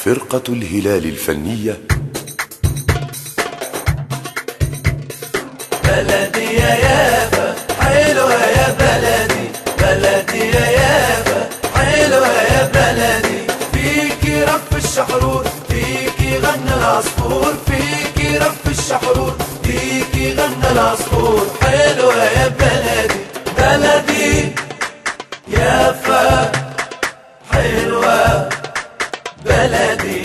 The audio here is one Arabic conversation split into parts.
فرقة الهلال الفنية. بلدي يا يابا حلوة يا بلدي، بلدي يا يابا حلوة يا بلدي، فيكي رف الشحرور فيكي غنى العصفور، فيكي رف الشحرور فيكي غنى العصفور، حلوة يا بلدي بلدي يافا حلوة بلدي.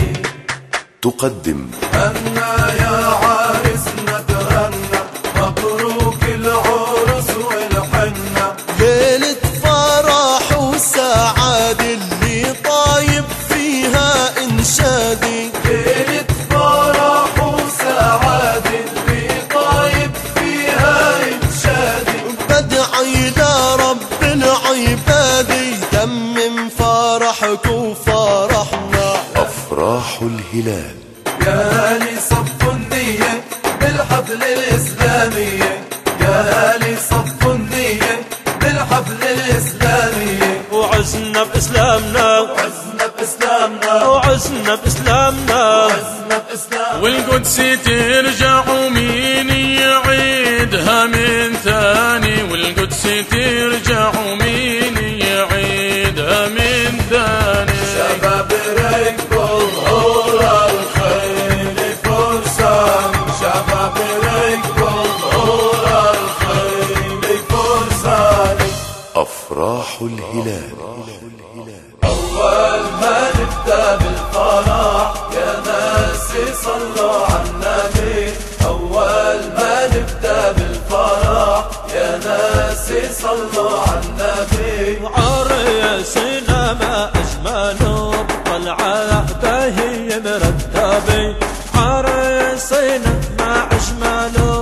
تقدم أنا يا عارسنا تهنى، مبروك العرس والحنة، ليلة فرح وسعاد اللي طايب فيها إنشادي، ليلة فرح وسعاد اللي طايب فيها إنشادي، بدعي لرب العباد يتمم فرحك وفرحنا. أفراح الهلال. يا لي صف النية بالحبل الإسلامية، يا لي صف النية بالحبل الإسلامية، وعزنا بإسلامنا وعزنا بإسلامنا، وعزنا بإسلامنا، وعزنا بإسلامنا، والقدس ترجع ومين يعيدها من ثاني، والقدس ترجع ومين يعيدها من ثاني. شباب ركبوا ظهور الخيل فرسان، شباب ركبوا ظهور الخيل فرسان. أفراح الهلال. أول ما نبدأ بالفرح يا ناس صلوا على النبي، أول ما نبدأ بالفرح يا ناس صلوا على النبي. عريسنا ما أجمله بطلعة باهي مرتبي، عريسنا ما أجمله